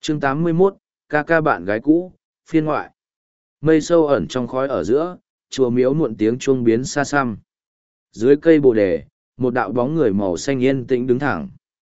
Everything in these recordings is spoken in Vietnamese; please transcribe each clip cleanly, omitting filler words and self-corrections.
Chương 81, ca ca bạn gái cũ, phiên ngoại. Mây sâu ẩn trong khói ở giữa, chùa miếu muộn tiếng chuông biến xa xăm. Dưới cây bồ đề, một đạo bóng người màu xanh yên tĩnh đứng thẳng.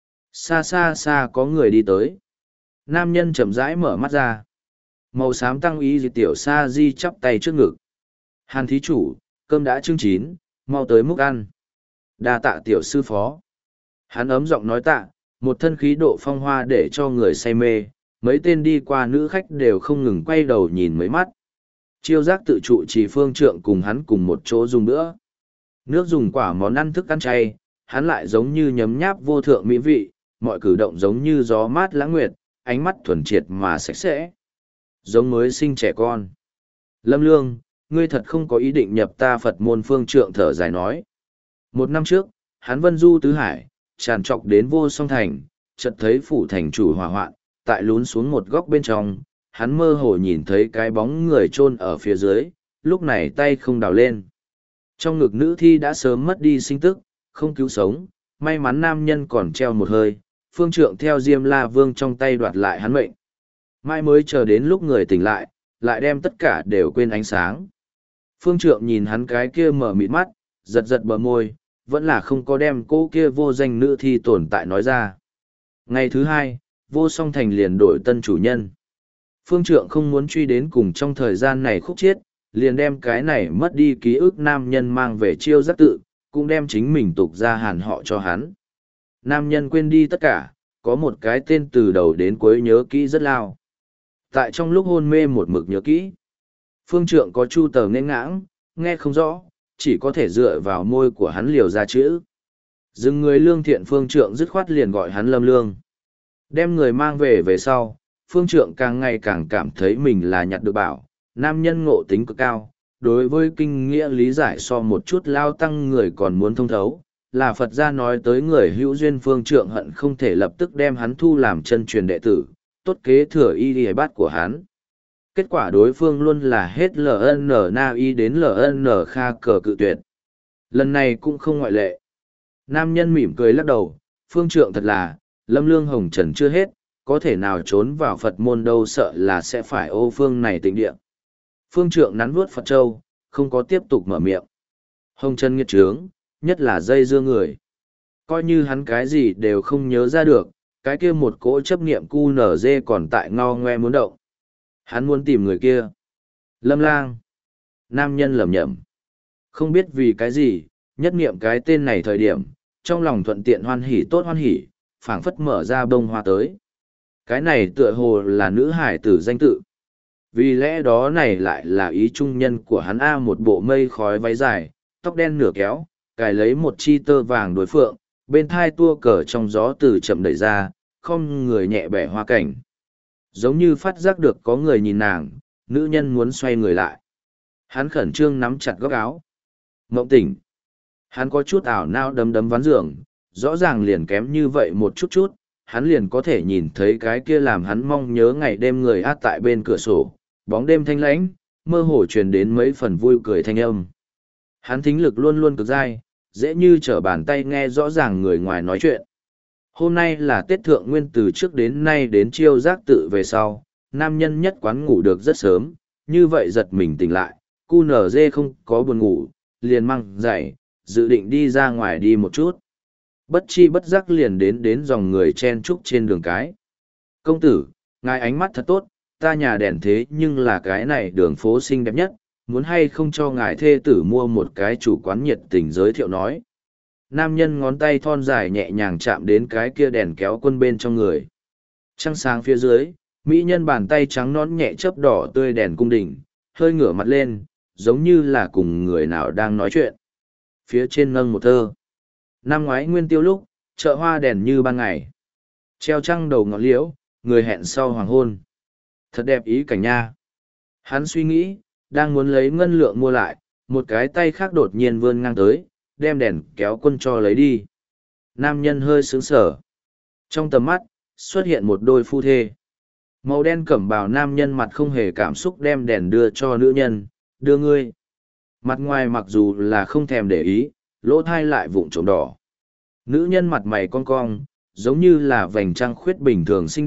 Xa xa xa có người đi tới. Nam nhân chậm rãi mở mắt ra. Màu xám tăng y di tiểu sa di chắp tay trước ngực. Hàn thí chủ, cơm đã chưng chín, mau tới múc ăn. Đa tạ tiểu sư phó. Hắn ấm giọng nói tạ, một thân khí độ phong hoa để cho người say mê, mấy tên đi qua nữ khách đều không ngừng quay đầu nhìn mấy mắt. Chiêu giác tự trụ trì phương trượng cùng hắn cùng một chỗ dùng bữa. Nước dùng quả món ăn thức ăn chay, hắn lại giống như nhấm nháp vô thượng mỹ vị, mọi cử động giống như gió mát lãng nguyệt, ánh mắt thuần triệt mà sạch sẽ. Giống mới sinh trẻ con. Lâm Lương, ngươi thật không có ý định nhập ta Phật môn phương trượng thở dài nói. Một năm trước, hắn vân du tứ hải, tràn trọc đến vô song thành, chợt thấy phủ thành chủ hỏa hoạn, tại lún xuống một góc bên trong, hắn mơ hồ nhìn thấy cái bóng người chôn ở phía dưới, lúc này tay không đào lên. Trong ngực nữ thi đã sớm mất đi sinh tức, không cứu sống, may mắn nam nhân còn treo một hơi, phương trượng theo Diêm La Vương trong tay đoạt lại hắn mệnh. Mai mới chờ đến lúc người tỉnh lại đem tất cả đều quên ánh sáng. Phương trượng nhìn hắn cái kia mở mịt mắt, giật giật bờ môi, vẫn là không có đem cô kia vô danh nữ thi tồn tại nói ra. Ngày thứ hai, vô song thành liền đổi tân chủ nhân. Phương trượng không muốn truy đến cùng trong thời gian này khúc chiết, liền đem cái này mất đi ký ức nam nhân mang về chiêu giác tự, cũng đem chính mình tục ra hàn họ cho hắn. Nam nhân quên đi tất cả, có một cái tên từ đầu đến cuối nhớ kỹ rất lao. Tại trong lúc hôn mê một mực nhớ kỹ, phương trượng có chu tờ nên ngãng, nghe không rõ, chỉ có thể dựa vào môi của hắn liều ra chữ. Dừng người lương thiện phương trượng dứt khoát liền gọi hắn Lâm Lương. Đem người mang về sau, phương trượng càng ngày càng cảm thấy mình là nhặt được bảo, nam nhân ngộ tính cực cao, đối với kinh nghĩa lý giải so một chút lao tăng người còn muốn thông thấu, là Phật gia nói tới người hữu duyên phương trượng hận không thể lập tức đem hắn thu làm chân truyền đệ tử, tốt kế thừa y đi bát của hắn. Kết quả đối phương luôn là hết LN na y đến LN kha cờ cự tuyệt. Lần này cũng không ngoại lệ. Nam nhân mỉm cười lắc đầu, phương trượng thật là, Lâm Lương hồng trần chưa hết, có thể nào trốn vào Phật môn đâu, sợ là sẽ phải ô phương này tịnh địa. Phương trượng nắn vuốt Phật Châu, không có tiếp tục mở miệng. Hồng trần nghiệt trướng, nhất là dây dưa người. Coi như hắn cái gì đều không nhớ ra được, cái kia một cỗ chấp niệm cu nở dê còn tại ngao ngoe muốn động. Hắn muốn tìm người kia. Lâm Lang. Nam nhân lẩm nhẩm. Không biết vì cái gì, nhất niệm cái tên này thời điểm, trong lòng thuận tiện hoan hỉ tốt hoan hỉ, phảng phất mở ra bông hoa tới. Cái này tựa hồ là nữ hải tử danh tự. Vì lẽ đó này lại là ý trung nhân của hắn A, một bộ mây khói váy dài, tóc đen nửa kéo, cài lấy một chi tơ vàng đối phượng, bên thai tua cờ trong gió từ chậm đẩy ra, không người nhẹ bẻ hoa cảnh. Giống như phát giác được có người nhìn nàng, nữ nhân muốn xoay người lại. Hắn khẩn trương nắm chặt góc áo. Mộng tỉnh. Hắn có chút ảo nao đấm đấm ván giường, rõ ràng liền kém như vậy một chút chút, hắn liền có thể nhìn thấy cái kia làm hắn mong nhớ ngày đêm người át tại bên cửa sổ, bóng đêm thanh lãnh, mơ hồ truyền đến mấy phần vui cười thanh âm. Hắn thính lực luôn luôn cực dai, dễ như trở bàn tay nghe rõ ràng người ngoài nói chuyện. Hôm nay là Tết Thượng Nguyên, từ trước đến nay đến chiêu giác tự về sau, nam nhân nhất quán ngủ được rất sớm, như vậy giật mình tỉnh lại, cu nở dê không có buồn ngủ, liền mang giày, dự định đi ra ngoài đi một chút. Bất chi bất giác liền đến dòng người chen chúc trên đường cái. Công tử, ngài ánh mắt thật tốt, ta nhà đèn thế nhưng là cái này đường phố xinh đẹp nhất, muốn hay không cho ngài thê tử mua một cái chủ quán nhiệt tình giới thiệu nói. Nam nhân ngón tay thon dài nhẹ nhàng chạm đến cái kia đèn kéo quân bên trong người. Trăng sáng phía dưới, mỹ nhân bàn tay trắng nón nhẹ chớp đỏ tươi đèn cung đình, hơi ngửa mặt lên, giống như là cùng người nào đang nói chuyện. Phía trên nâng một thơ. Năm ngoái nguyên tiêu lúc, chợ hoa đèn như ban ngày. Treo trăng đầu ngọn liễu, người hẹn sau hoàng hôn. Thật đẹp ý cảnh nha. Hắn suy nghĩ, đang muốn lấy ngân lượng mua lại, một cái tay khác đột nhiên vươn ngang tới, đem đèn kéo quân cho lấy đi. Nam nhân hơi sướng sở. Trong tầm mắt, xuất hiện một đôi phu thê. Màu đen cẩm bào nam nhân mặt không hề cảm xúc đem đèn đưa cho nữ nhân, đưa ngươi. Mặt ngoài mặc dù là không thèm để ý, lỗ thai lại vụng trộm đỏ. Nữ nhân mặt mày cong cong, giống như là vành trăng khuyết bình thường xinh đẹp,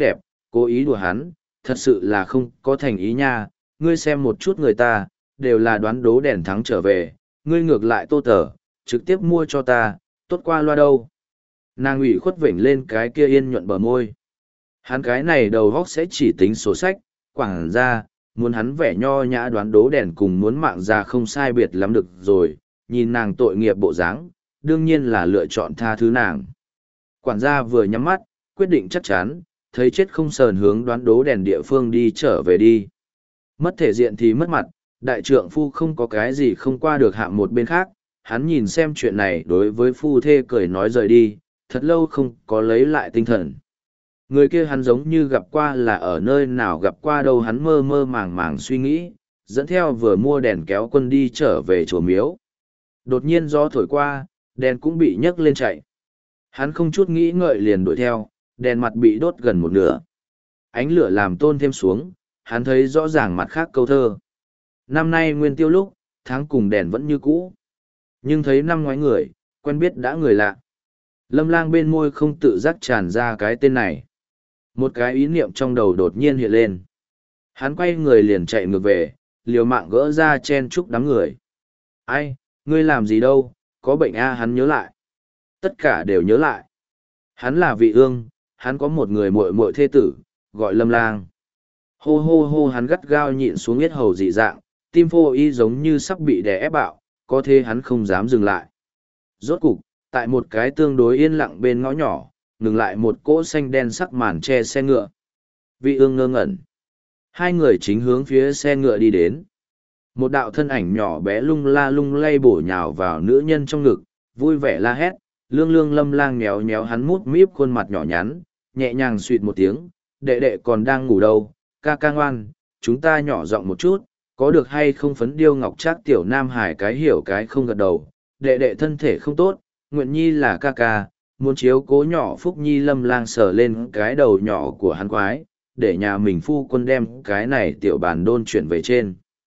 cố ý đùa hắn, thật sự là không có thành ý nha, ngươi xem một chút người ta, đều là đoán đố đèn thắng trở về, ngươi ngược lại Tô Tở, trực tiếp mua cho ta, tốt qua loa đâu. Nàng ủy khuất vểnh lên cái kia yên nhuận bờ môi. Hắn cái này đầu góc sẽ chỉ tính sổ sách, quảng ra, muốn hắn vẻ nho nhã đoán đố đèn cùng muốn mạng ra không sai biệt lắm được rồi, nhìn nàng tội nghiệp bộ dáng, đương nhiên là lựa chọn tha thứ nàng. Quản gia vừa nhắm mắt, quyết định chắc chắn, thấy chết không sờn hướng đoán đố đèn địa phương đi trở về đi. Mất thể diện thì mất mặt, đại trượng phu không có cái gì không qua được hạ một bên khác, hắn nhìn xem chuyện này đối với phu thê cười nói rời đi, thật lâu không có lấy lại tinh thần. Người kia hắn giống như gặp qua là ở nơi nào gặp qua đâu, hắn mơ mơ màng màng suy nghĩ, dẫn theo vừa mua đèn kéo quân đi trở về chùa miếu. Đột nhiên gió thổi qua, đèn cũng bị nhấc lên chạy. Hắn không chút nghĩ ngợi liền đuổi theo, đèn mặt bị đốt gần một nửa. Ánh lửa làm tôn thêm xuống, hắn thấy rõ ràng mặt khác câu thơ. Năm nay nguyên tiêu lúc, tháng cùng đèn vẫn như cũ. Nhưng thấy năm ngoái người, quen biết đã người lạ. Lâm Lang bên môi không tự giác tràn ra cái tên này. Một cái ý niệm trong đầu đột nhiên hiện lên. Hắn quay người liền chạy ngược về, liều mạng gỡ ra chen chúc đám người. Ai, ngươi làm gì đâu, có bệnh a? Hắn nhớ lại. Tất cả đều nhớ lại. Hắn là Vị Ương, hắn có một người muội muội thê tử, gọi Lâm Lang. Hô hô hô, hắn gắt gao nhịn xuống yết hầu dị dạng, tim phô y giống như sắp bị đè ép bạo, có thế hắn không dám dừng lại. Rốt cục, tại một cái tương đối yên lặng bên ngõ nhỏ, ngừng lại một cỗ xanh đen sắc màn che xe ngựa. Vị Ương ngơ ngẩn. Hai người chính hướng phía xe ngựa đi đến. Một đạo thân ảnh nhỏ bé lung la lung lay bổ nhào vào nữ nhân trong ngực, vui vẻ la hét, lương lương Lâm Lang méo méo hắn mút míp khuôn mặt nhỏ nhắn, nhẹ nhàng suỵt một tiếng, đệ đệ còn đang ngủ đâu, ca ca ngoan, chúng ta nhỏ giọng một chút, có được hay không? Phấn điêu ngọc trác tiểu nam hải cái hiểu cái không gật đầu, đệ đệ thân thể không tốt, nguyện nhi là ca ca, muốn chiếu cố nhỏ Phúc Nhi. Lâm Lang sờ lên cái đầu nhỏ của hắn quái, để nhà mình phu quân đem cái này tiểu bàn đôn chuyển về trên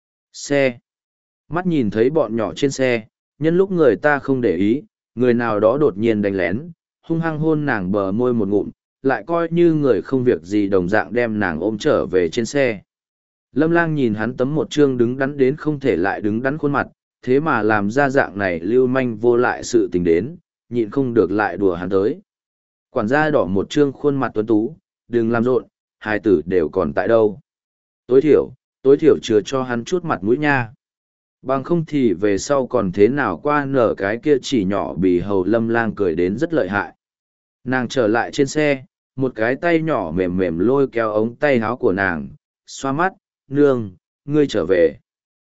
xe. Mắt nhìn thấy bọn nhỏ trên xe, nhân lúc người ta không để ý, người nào đó đột nhiên đánh lén, hung hăng hôn nàng bờ môi một ngụm, lại coi như người không việc gì đồng dạng đem nàng ôm trở về trên xe. Lâm Lang nhìn hắn tấm một trương đứng đắn đến không thể lại đứng đắn khuôn mặt, thế mà làm ra dạng này lưu manh vô lại sự tình đến, nhịn không được lại đùa hắn tới. Quản gia đỏ một trương khuôn mặt tuấn tú, đừng làm rộn, hai tử đều còn tại đâu. Tối thiểu chừa cho hắn chút mặt mũi nha. Bằng không thì về sau còn thế nào qua nở cái kia chỉ nhỏ bì hầu. Lâm Lang cười đến rất lợi hại. Nàng trở lại trên xe, một cái tay nhỏ mềm mềm lôi kéo ống tay áo của nàng, xoa mắt, nương, ngươi trở về.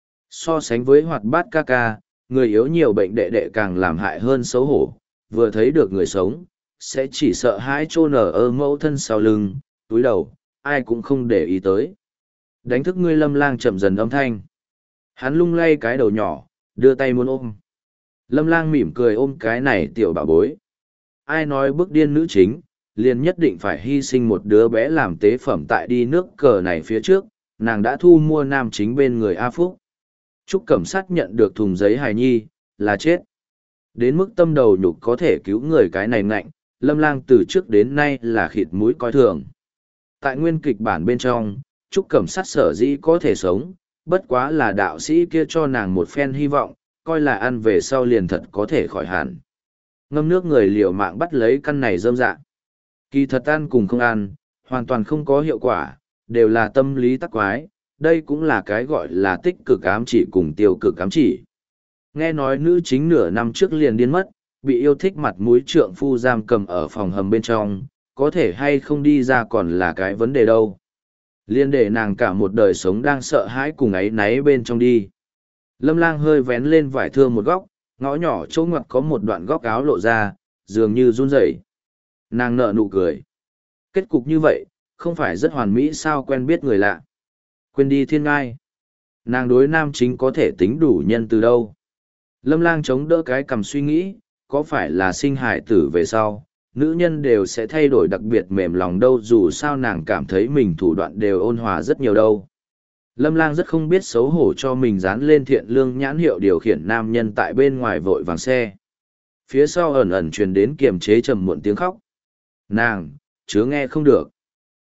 So sánh với hoạt bát ca ca, người yếu nhiều bệnh đệ đệ càng làm hại hơn xấu hổ, vừa thấy được người sống, sẽ chỉ sợ hãi chôn ở mẫu thân sau lưng, túi đầu, ai cũng không để ý tới. Đánh thức ngươi. Lâm Lang chậm dần âm thanh. Hắn lung lay cái đầu nhỏ, đưa tay muốn ôm. Lâm Lang mỉm cười ôm cái này tiểu bảo bối. Ai nói bức điên nữ chính, liền nhất định phải hy sinh một đứa bé làm tế phẩm tại đi nước cờ này phía trước, nàng đã thu mua nam chính bên người A Phúc. Trúc Cẩm Sát nhận được thùng giấy hài nhi, là chết. Đến mức tâm đầu nhục có thể cứu người cái này ngạnh, Lâm Lang từ trước đến nay là khịt mũi coi thường. Tại nguyên kịch bản bên trong, Trúc Cẩm Sát sở dĩ có thể sống, bất quá là đạo sĩ kia cho nàng một phen hy vọng, coi là ăn về sau liền thật có thể khỏi hẳn. Ngâm nước người liều mạng bắt lấy căn này rơm dạ. Kỳ thật ăn cùng không ăn, hoàn toàn không có hiệu quả, đều là tâm lý tắc quái, đây cũng là cái gọi là tích cực ám chỉ cùng tiêu cực ám chỉ. Nghe nói nữ chính nửa năm trước liền điên mất, bị yêu thích mặt mũi trượng phu giam cầm ở phòng hầm bên trong, có thể hay không đi ra còn là cái vấn đề đâu. Liên để nàng cả một đời sống đang sợ hãi cùng ấy náy bên trong đi. Lâm Lang hơi vén lên vải thưa một góc, ngõ nhỏ chỗ ngoặt có một đoạn góc áo lộ ra, dường như run rẩy. Nàng nở nụ cười. Kết cục như vậy, không phải rất hoàn mỹ sao? Quen biết người lạ, quên đi thiên ngai. Nàng đối nam chính có thể tính đủ nhân từ đâu? Lâm Lang chống đỡ cái cằm suy nghĩ, có phải là sinh hài tử về sau, nữ nhân đều sẽ thay đổi đặc biệt mềm lòng đâu, dù sao nàng cảm thấy mình thủ đoạn đều ôn hòa rất nhiều đâu. Lâm Lang rất không biết xấu hổ cho mình dán lên thiện lương nhãn hiệu điều khiển nam nhân tại bên ngoài vội vàng xe. Phía sau ẩn ẩn truyền đến kiềm chế trầm muộn tiếng khóc. Nàng, chứa nghe không được.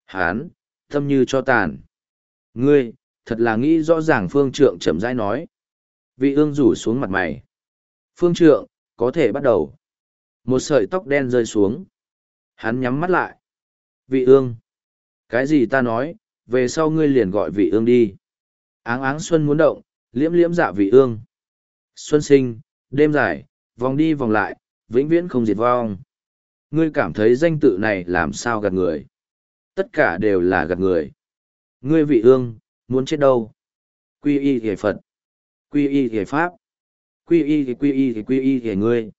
Hán, tâm như cho tàn. Ngươi, thật là nghĩ rõ ràng phương trượng chậm rãi nói. Vị ương rủ xuống mặt mày. Phương trượng, có thể bắt đầu. Một sợi tóc đen rơi xuống. Hắn nhắm mắt lại. Vị ương. Cái gì ta nói, về sau ngươi liền gọi vị ương đi. Áng áng xuân muốn động, liễm liễm dạ vị ương. Xuân sinh, đêm dài, vòng đi vòng lại, vĩnh viễn không diệt vong. Ngươi cảm thấy danh tự này làm sao gạt người? Tất cả đều là gạt người. Ngươi vị ương, muốn chết đâu? Quy y hề Phật. Quy y hề Pháp. Quy y thì quy y thì quy y hề ngươi.